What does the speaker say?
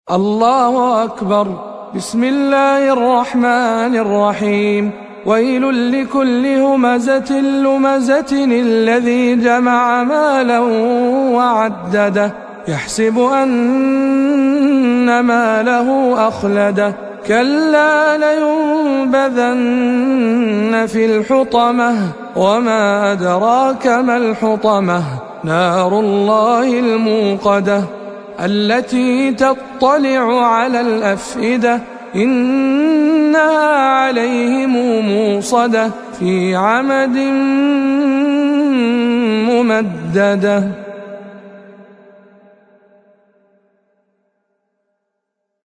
الله أكبر. بسم الله الرحمن الرحيم. ويل لكل همزة لمزة الذي جمع مالا وعدده يحسب أن ماله أخلده كلا لينبذن في الحطمة وما أدراك ما الحطمة نار الله الموقدة التي تطلع على الأفئدة إنها عليهم موصدة في عمد ممددة.